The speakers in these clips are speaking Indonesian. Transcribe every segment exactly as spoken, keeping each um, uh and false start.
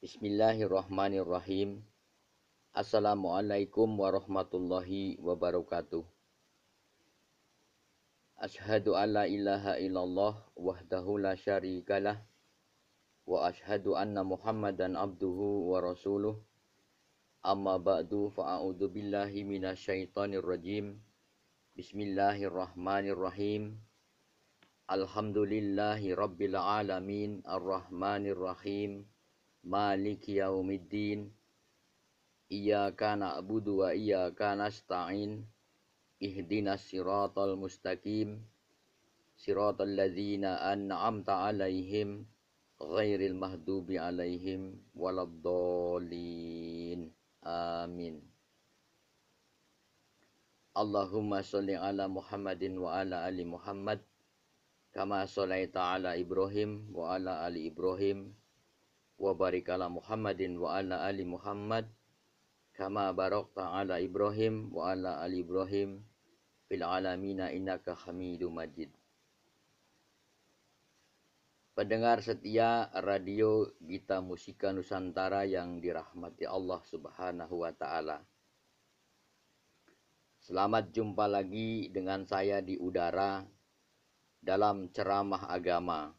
Bismillahirrahmanirrahim. Assalamualaikum warahmatullahi wabarakatuh. Ashhadu an la ilaha illallah wahdahu la syarikalah wa ashhadu anna Muhammadan abduhu wa rasuluh. Amma ba'du fa'a'udzu billahi minasyaitonir rajim. Bismillahirrahmanirrahim. Alhamdulillahi rabbil alamin arrahmanir rahim. Maliki yaumiddin. Iyyaka na'budu wa iyyaka nasta'in. Ihdinas siratal mustaqim. Siratal ladzina an'amta 'alaihim ghairil mahdubi 'alaihim waladdallin. Amin. Allahumma sholli ala Muhammadin wa ala ali Muhammad kama sholaita ala Ibrahim wa ala ali Ibrahim wa barik ala Muhammadin wa ala ali Muhammad kama barakta ala Ibrahim wa ala ali Ibrahim fil alamina innaka Hamidum Majid. Pendengar setia radio Gita Musika Nusantara yang dirahmati Allah Subhanahu wa taala. Selamat jumpa lagi dengan saya di udara dalam ceramah agama.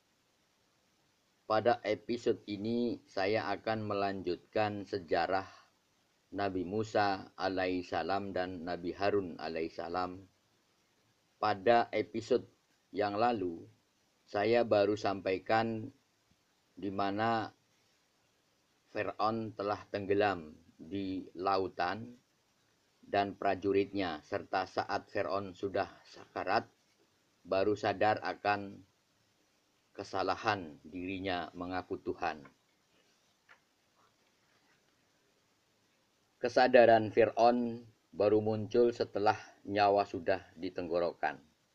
Pada episode ini saya akan melanjutkan sejarah Nabi Musa alaihissalam dan Nabi Harun alaihissalam. Pada episode yang lalu saya baru sampaikan di mana Fir'aun telah tenggelam di lautan dan prajuritnya, serta saat Fir'aun sudah sakarat baru sadar akan kesalahan dirinya mengaku Tuhan. Kesadaran Fir'aun baru muncul setelah nyawa sudah di tenggorokan.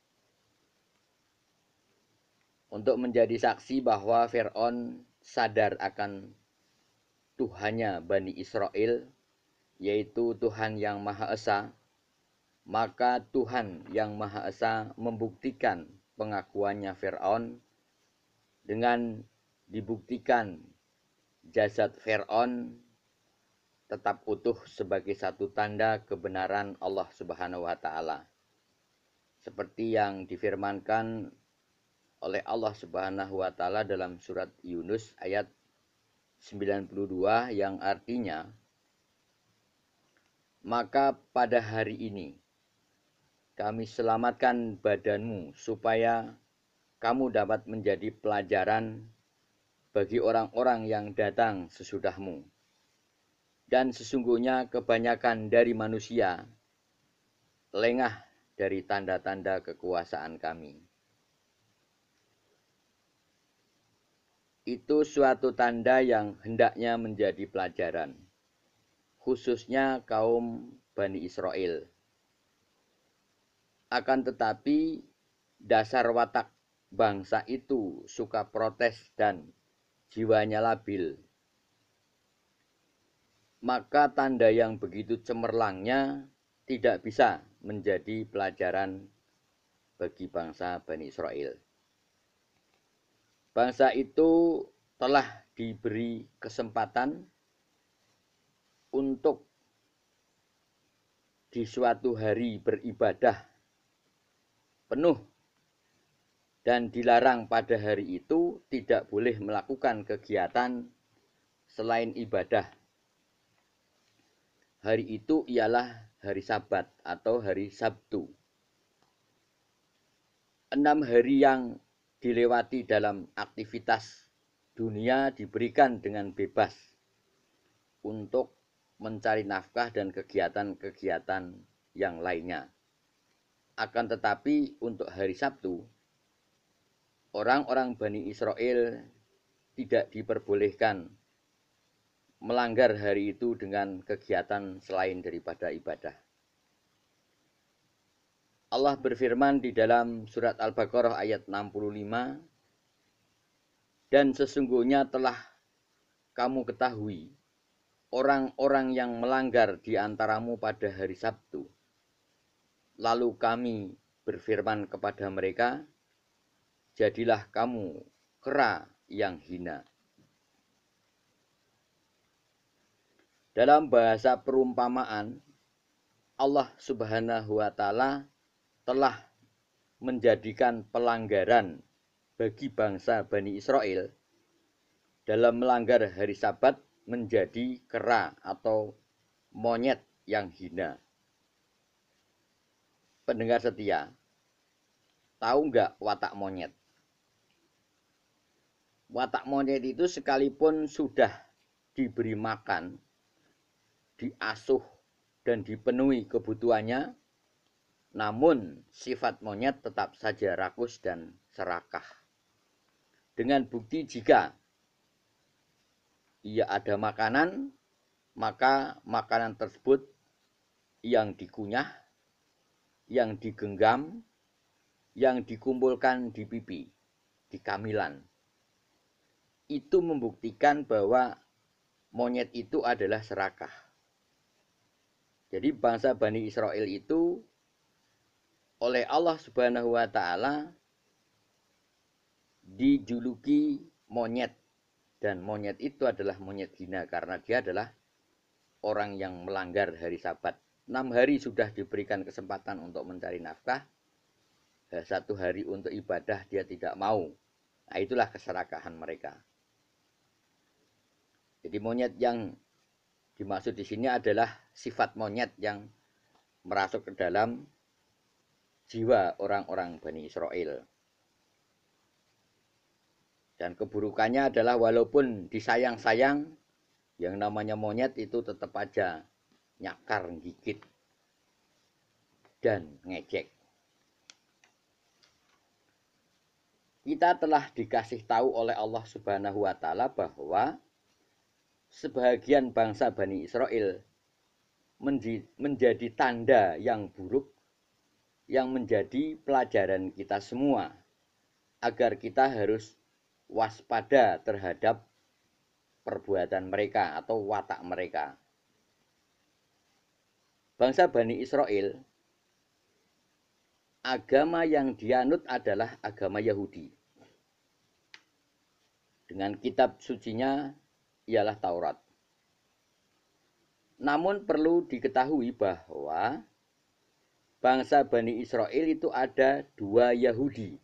Untuk menjadi saksi bahwa Fir'aun sadar akan Tuhannya Bani Israel, yaitu Tuhan yang Maha Esa, maka Tuhan yang Maha Esa membuktikan pengakuannya Fir'aun dengan dibuktikan jasad Fir'aun tetap utuh sebagai satu tanda kebenaran Allah Subhanahu wa taala. Seperti yang difirmankan oleh Allah Subhanahu wa taala dalam surat Yunus ayat sembilan puluh dua yang artinya, maka pada hari ini kami selamatkan badanmu supaya kamu dapat menjadi pelajaran bagi orang-orang yang datang sesudahmu. Dan sesungguhnya kebanyakan dari manusia lengah dari tanda-tanda kekuasaan kami. Itu suatu tanda yang hendaknya menjadi pelajaran, khususnya kaum Bani Israel. Akan tetapi dasar watak bangsa itu suka protes dan jiwanya labil. Maka tanda yang begitu cemerlangnya tidak bisa menjadi pelajaran bagi bangsa Bani Israel. Bangsa itu telah diberi kesempatan untuk di suatu hari beribadah penuh dan dilarang pada hari itu tidak boleh melakukan kegiatan selain ibadah. Hari itu ialah hari Sabat atau hari Sabtu. Enam hari yang dilewati dalam aktivitas dunia diberikan dengan bebas untuk mencari nafkah dan kegiatan-kegiatan yang lainnya. Akan tetapi untuk hari Sabtu, orang-orang Bani Israel tidak diperbolehkan melanggar hari itu dengan kegiatan selain daripada ibadah. Allah berfirman di dalam surat Al-Baqarah ayat enam puluh lima, dan sesungguhnya telah kamu ketahui orang-orang yang melanggar di antaramu pada hari Sabtu. Lalu kami berfirman kepada mereka, jadilah kamu kera yang hina. Dalam bahasa perumpamaan, Allah Subhanahu wa Ta'ala telah menjadikan pelanggaran bagi bangsa Bani Israel dalam melanggar hari Sabat menjadi kera atau monyet yang hina. Pendengar setia, tahu nggak watak monyet? Watak monyet itu sekalipun sudah diberi makan, diasuh dan dipenuhi kebutuhannya, namun sifat monyet tetap saja rakus dan serakah. Dengan bukti jika ia ada makanan, maka makanan tersebut yang dikunyah, yang digenggam, yang dikumpulkan di pipi, di kamilan. Itu membuktikan bahwa monyet itu adalah serakah. Jadi bangsa Bani Israel itu oleh Allah Subhanahu wa Ta'ala dijuluki monyet, dan monyet itu adalah monyet hina karena dia adalah orang yang melanggar hari Sabat. Enam hari sudah diberikan kesempatan untuk mencari nafkah, satu hari untuk ibadah dia tidak mau. Nah, itulah keserakahan mereka. Jadi monyet yang dimaksud di sini adalah sifat monyet yang merasuk ke dalam jiwa orang-orang Bani Israel. Dan keburukannya adalah walaupun disayang-sayang, yang namanya monyet itu tetap aja nyakar, gigit, dan ngejek. Kita telah dikasih tahu oleh Allah Subhanahu wa Ta'ala bahwa sebagian bangsa Bani Israel menjadi tanda yang buruk yang menjadi pelajaran kita semua agar kita harus waspada terhadap perbuatan mereka atau watak mereka. Bangsa Bani Israel, agama yang dianut adalah agama Yahudi. Dengan kitab sucinya ialah Taurat. Namun perlu diketahui bahwa bangsa Bani Israel itu ada dua Yahudi.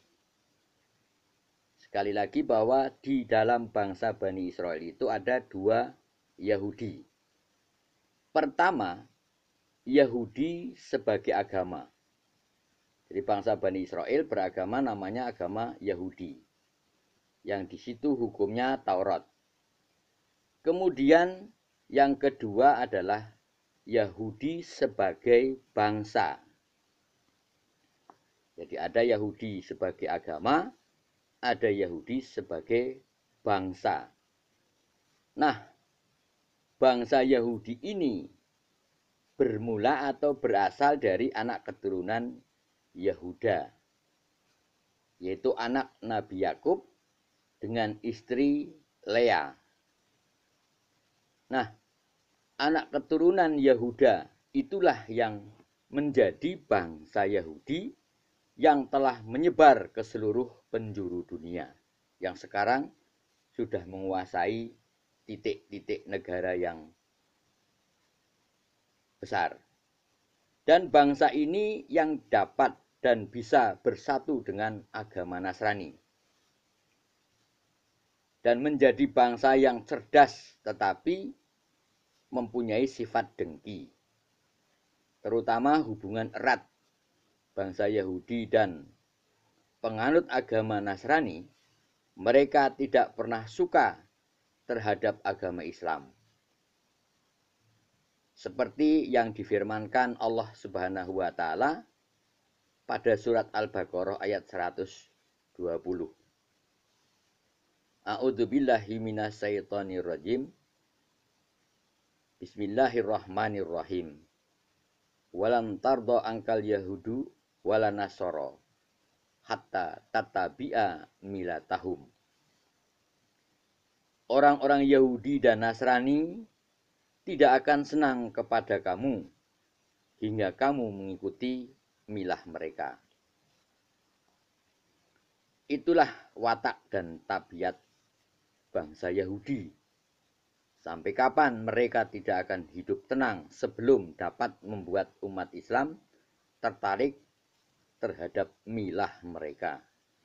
Sekali lagi bahwa di dalam bangsa Bani Israel itu ada dua Yahudi. Pertama, Yahudi sebagai agama. Jadi bangsa Bani Israel beragama namanya agama Yahudi. Yang di situ hukumnya Taurat. Kemudian yang kedua adalah Yahudi sebagai bangsa. Jadi ada Yahudi sebagai agama, ada Yahudi sebagai bangsa. Nah, bangsa Yahudi ini bermula atau berasal dari anak keturunan Yahuda, yaitu anak Nabi Yakub dengan istri Lea. Nah, anak keturunan Yahuda itulah yang menjadi bangsa Yahudi yang telah menyebar ke seluruh penjuru dunia, yang sekarang sudah menguasai titik-titik negara yang besar. Dan bangsa ini yang dapat dan bisa bersatu dengan agama Nasrani. Dan menjadi bangsa yang cerdas tetapi mempunyai sifat dengki. Terutama hubungan erat bangsa Yahudi dan penganut agama Nasrani, mereka tidak pernah suka terhadap agama Islam. Seperti yang difirmankan Allah Subhanahu wa Ta'ala pada surat Al-Baqarah ayat seratus dua puluh. A'udzubillahi minasyaitonirrajim. Bismillahirrahmanirrahim. Walan tardo angkal yahudu wala nasoro hatta tatabi'a milatahum. Orang-orang Yahudi dan Nasrani tidak akan senang kepada kamu hingga kamu mengikuti milah mereka. Itulah watak dan tabiat bangsa Yahudi Sampai kapan mereka tidak akan hidup tenang sebelum dapat membuat umat Islam tertarik terhadap milah mereka.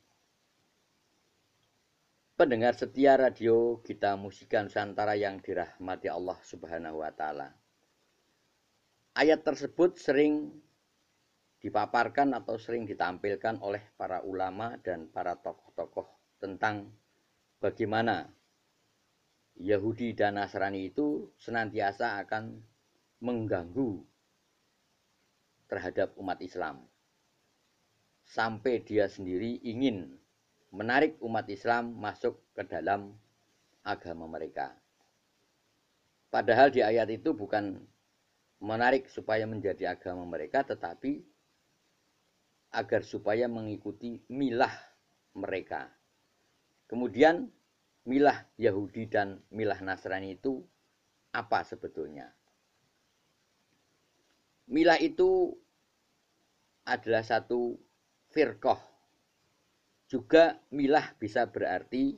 Pendengar setia radio Gita Musika Nusantara yang dirahmati Allah Subhanahu wa taala. Ayat tersebut sering dipaparkan atau sering ditampilkan oleh para ulama dan para tokoh-tokoh tentang bagaimana Yahudi dan Nasrani itu senantiasa akan mengganggu terhadap umat Islam. Sampai dia sendiri ingin menarik umat Islam masuk ke dalam agama mereka. Padahal di ayat itu bukan menarik supaya menjadi agama mereka, tetapi agar supaya mengikuti milah mereka. Kemudian milah Yahudi dan milah Nasrani itu apa sebetulnya? Milah itu adalah satu firqah. Juga milah bisa berarti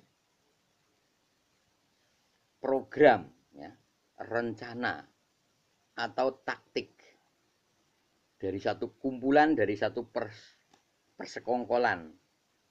program, ya, rencana atau taktik dari satu kumpulan, dari satu pers persekongkolan.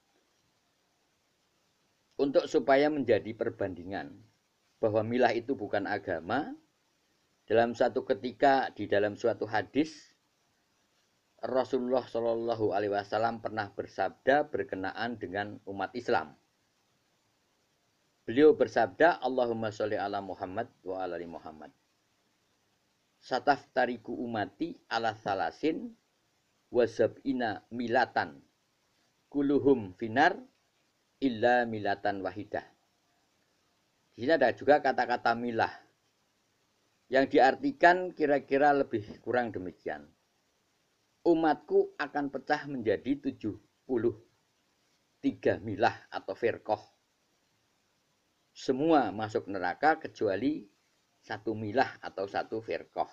Untuk supaya menjadi perbandingan bahwa milah itu bukan agama, dalam satu ketika di dalam suatu hadis Rasulullah Shallallahu Alaihi Wasallam pernah bersabda berkenaan dengan umat Islam. Beliau bersabda, Allahumma sholli ala Muhammad wa ala ali Muhammad. Sataftariku umati ala salasin wa sab'ina milatan kuluhum finar illa milatan wahidah. Di sini ada juga kata-kata milah yang diartikan kira-kira lebih kurang demikian. Umatku akan pecah menjadi tujuh puluh tiga milah atau firqah. Semua masuk neraka kecuali satu milah atau satu firqah.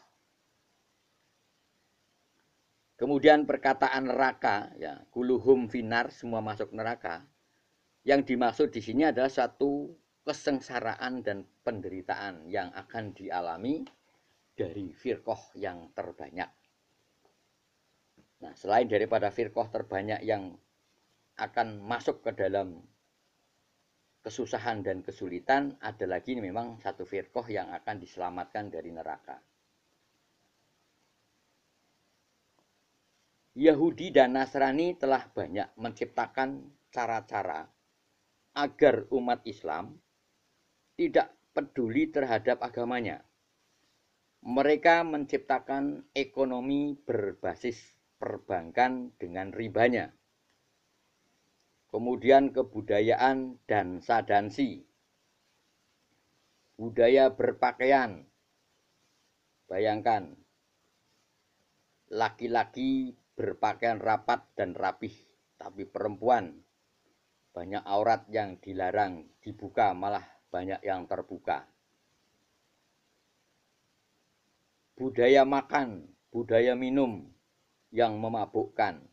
Kemudian perkataan neraka, ya, kuluhum finar, semua masuk neraka. Yang dimaksud di sini adalah satu kesengsaraan dan penderitaan yang akan dialami dari firqah yang terbanyak. Nah, selain daripada firqah terbanyak yang akan masuk ke dalam kesusahan dan kesulitan, ada lagi memang satu firqah yang akan diselamatkan dari neraka. Yahudi dan Nasrani telah banyak menciptakan cara-cara agar umat Islam tidak peduli terhadap agamanya. Mereka menciptakan ekonomi berbasis perbankan dengan ribanya. Kemudian kebudayaan dansa dansi. Budaya berpakaian. Bayangkan, laki-laki berpakaian rapat dan rapih, tapi perempuan banyak aurat yang dilarang dibuka, malah banyak yang terbuka. Budaya makan, budaya minum yang memabukkan.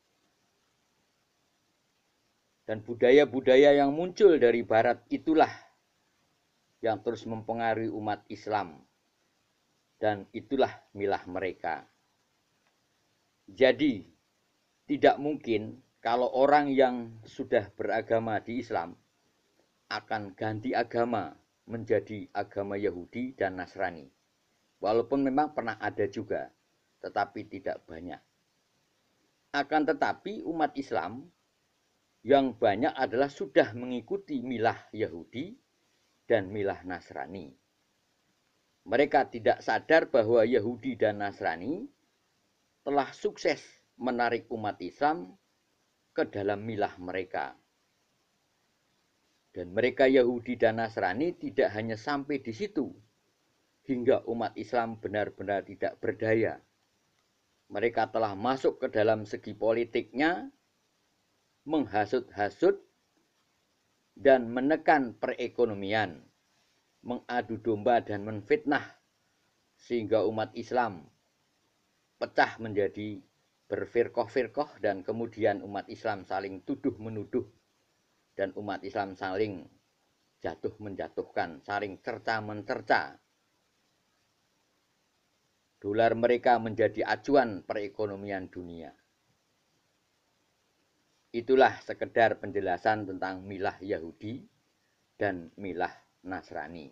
Dan budaya-budaya yang muncul dari barat itulah yang terus mempengaruhi umat Islam. Dan itulah milah mereka. Jadi, tidak mungkin kalau orang yang sudah beragama di Islam akan ganti agama menjadi agama Yahudi dan Nasrani. Walaupun memang pernah ada juga, tetapi tidak banyak. Akan tetapi umat Islam yang banyak adalah sudah mengikuti milah Yahudi dan milah Nasrani. Mereka tidak sadar bahwa Yahudi dan Nasrani telah sukses menarik umat Islam ke dalam milah mereka. Dan mereka Yahudi dan Nasrani tidak hanya sampai di situ, hingga umat Islam benar-benar tidak berdaya. Mereka telah masuk ke dalam segi politiknya, menghasut-hasut, dan menekan perekonomian, mengadu domba dan menfitnah, sehingga umat Islam pecah menjadi berfirqah-firqah dan kemudian umat Islam saling tuduh-menuduh dan umat Islam saling jatuh menjatuhkan, saling cerca mencerca. Dolar mereka menjadi acuan perekonomian dunia. Itulah sekedar penjelasan tentang milah Yahudi dan milah Nasrani.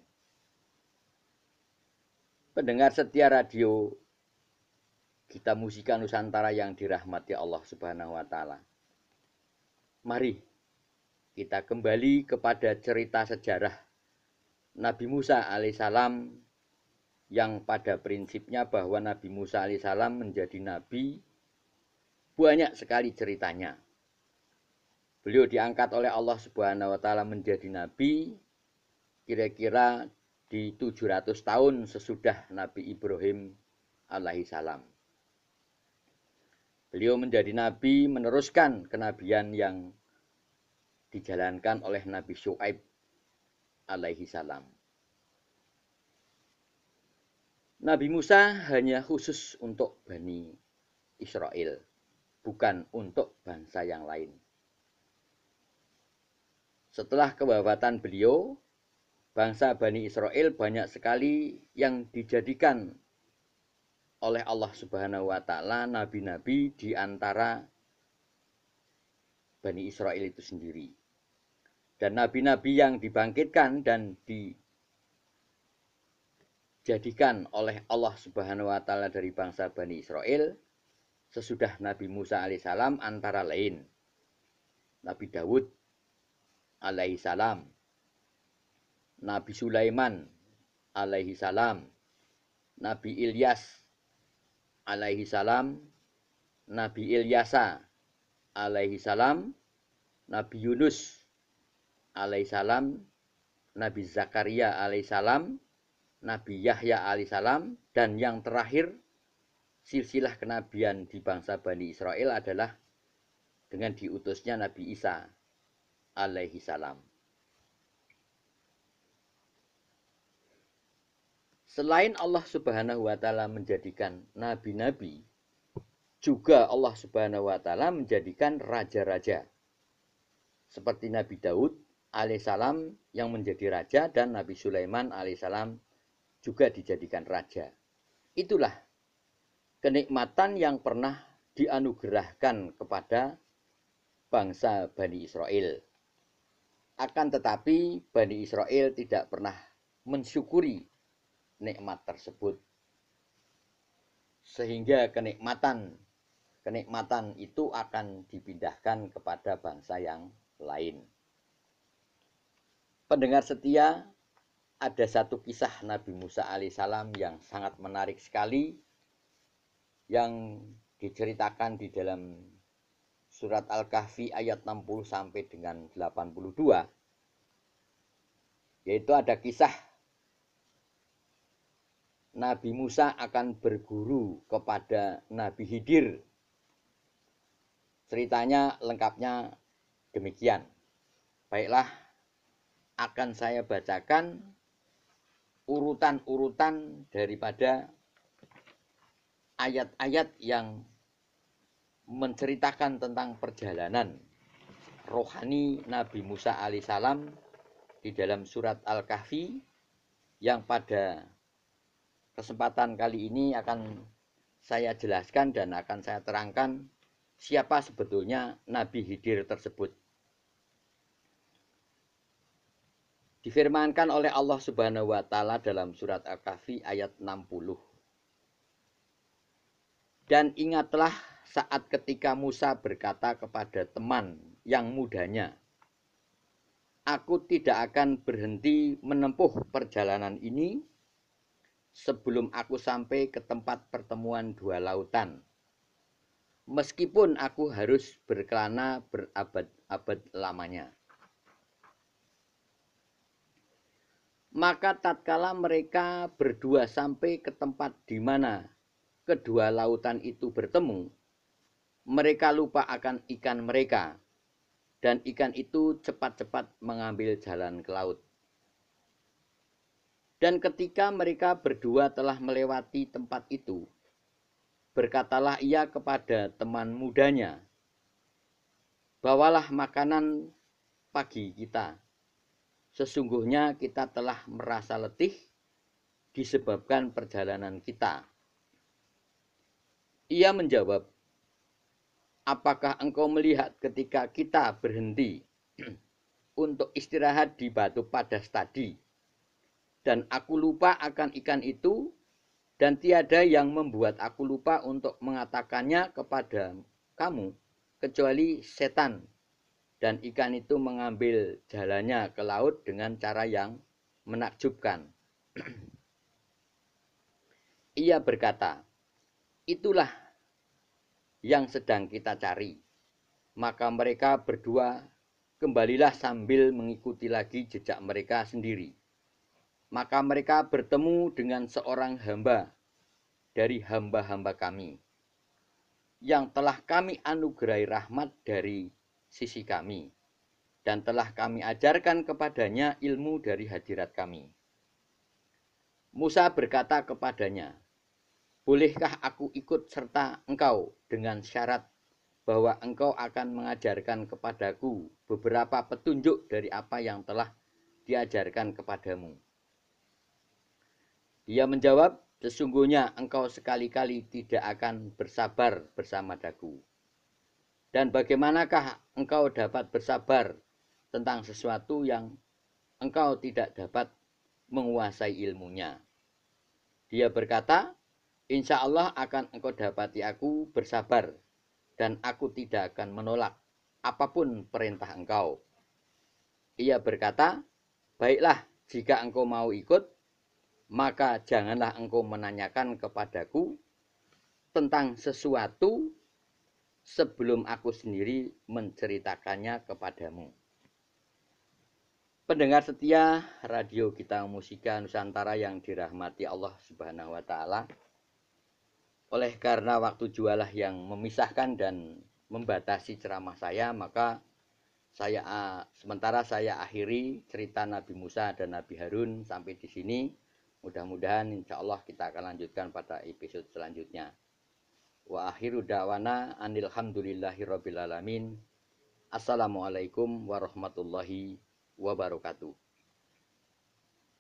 Pendengar setia radio Gita Musika Nusantara yang dirahmati Allah Subhanahu wa taala. Mari kita kembali kepada cerita sejarah Nabi Musa alaihissalam, yang pada prinsipnya bahwa Nabi Musa alaihissalam menjadi nabi banyak sekali ceritanya. Beliau diangkat oleh Allah Subhanahu wa taala menjadi nabi kira-kira di tujuh ratus tahun sesudah Nabi Ibrahim alaihissalam. Beliau menjadi nabi meneruskan kenabian yang dijalankan oleh Nabi Syuaib alaihissalam. Nabi Musa hanya khusus untuk Bani Israel, bukan untuk bangsa yang lain. Setelah kewafatan beliau, bangsa Bani Israel banyak sekali yang dijadikan oleh Allah Subhanahu wa taala nabi-nabi di antara Bani Israel itu sendiri. Dan nabi-nabi yang dibangkitkan dan dijadikan oleh Allah Subhanahu wa taala dari bangsa Bani Israel sesudah Nabi Musa alaihissalam antara lain Nabi Daud alaihissalam, Nabi Sulaiman alaihissalam, Nabi Ilyas alaihissalam, Nabi Ilyasa alaihissalam, Nabi Yunus alaihissalam, Nabi Zakaria alaihissalam, Nabi Yahya alaihissalam, dan yang terakhir silsilah kenabian di bangsa Bani Israel adalah dengan diutusnya Nabi Isa alaihissalam. Selain Allah Subhanahu wa taala menjadikan nabi-nabi, juga Allah Subhanahu wa taala menjadikan raja-raja. Seperti Nabi Daud alaihissalam yang menjadi raja dan Nabi Sulaiman alaihissalam juga dijadikan raja. Itulah kenikmatan yang pernah dianugerahkan kepada bangsa Bani Israel. Akan tetapi Bani Israel tidak pernah mensyukuri nikmat tersebut, sehingga kenikmatan kenikmatan itu akan dipindahkan kepada bangsa yang lain. Pendengar setia, ada satu kisah Nabi Musa alaihissalam yang sangat menarik sekali yang diceritakan di dalam surat Al-Kahfi ayat enam puluh sampai dengan delapan puluh dua, yaitu ada kisah Nabi Musa akan berguru kepada Nabi Khidir. Ceritanya lengkapnya demikian. Baiklah, akan saya bacakan urutan-urutan daripada ayat-ayat yang menceritakan tentang perjalanan rohani Nabi Musa alaihissalam di dalam surat Al-Kahfi, yang pada kesempatan kali ini akan saya jelaskan dan akan saya terangkan siapa sebetulnya Nabi Khidir tersebut. Difirmankan oleh Allah Subhanahu wa taala dalam surat Al-Kahfi ayat enam puluh. Dan ingatlah saat ketika Musa berkata kepada teman yang mudanya, "Aku tidak akan berhenti menempuh perjalanan ini sebelum aku sampai ke tempat pertemuan dua lautan, meskipun aku harus berkelana berabad-abad lamanya." Maka tatkala mereka berdua sampai ke tempat di mana kedua lautan itu bertemu, mereka lupa akan ikan mereka, dan ikan itu cepat-cepat mengambil jalan ke laut. Dan ketika mereka berdua telah melewati tempat itu, berkatalah ia kepada teman mudanya, "Bawalah makanan pagi kita, sesungguhnya kita telah merasa letih disebabkan perjalanan kita. Ia menjawab, apakah engkau melihat ketika kita berhenti untuk istirahat di batu padas tadi, dan aku lupa akan ikan itu, dan tiada yang membuat aku lupa untuk mengatakannya kepada kamu, kecuali setan, dan ikan itu mengambil jalannya ke laut dengan cara yang menakjubkan. Ia berkata, itulah yang sedang kita cari. Maka mereka berdua kembalilah sambil mengikuti lagi jejak mereka sendiri. Maka mereka bertemu dengan seorang hamba dari hamba-hamba kami, yang telah kami anugerahi rahmat dari sisi kami, dan telah kami ajarkan kepadanya ilmu dari hadirat kami. Musa berkata kepadanya, bolehkah aku ikut serta engkau dengan syarat bahwa engkau akan mengajarkan kepadaku beberapa petunjuk dari apa yang telah diajarkan kepadamu? Dia menjawab, sesungguhnya engkau sekali-kali tidak akan bersabar bersama daku. Dan bagaimanakah engkau dapat bersabar tentang sesuatu yang engkau tidak dapat menguasai ilmunya? Dia berkata, insya Allah akan engkau dapati aku bersabar, dan aku tidak akan menolak apapun perintah engkau. Ia berkata, baiklah, jika engkau mau ikut, maka janganlah engkau menanyakan kepadaku tentang sesuatu sebelum aku sendiri menceritakannya kepadamu. Pendengar setia Radio Gita Musika Nusantara yang dirahmati Allah Subhanahu wa taala. Oleh karena waktu jualah yang memisahkan dan membatasi ceramah saya, maka saya sementara saya akhiri cerita Nabi Musa dan Nabi Harun sampai di sini. Mudah-mudahan insya Allah kita akan lanjutkan pada episode selanjutnya. Wa akhiru da'wana anilhamdulillahirabbil alamin. Assalamualaikum warahmatullahi wabarakatuh.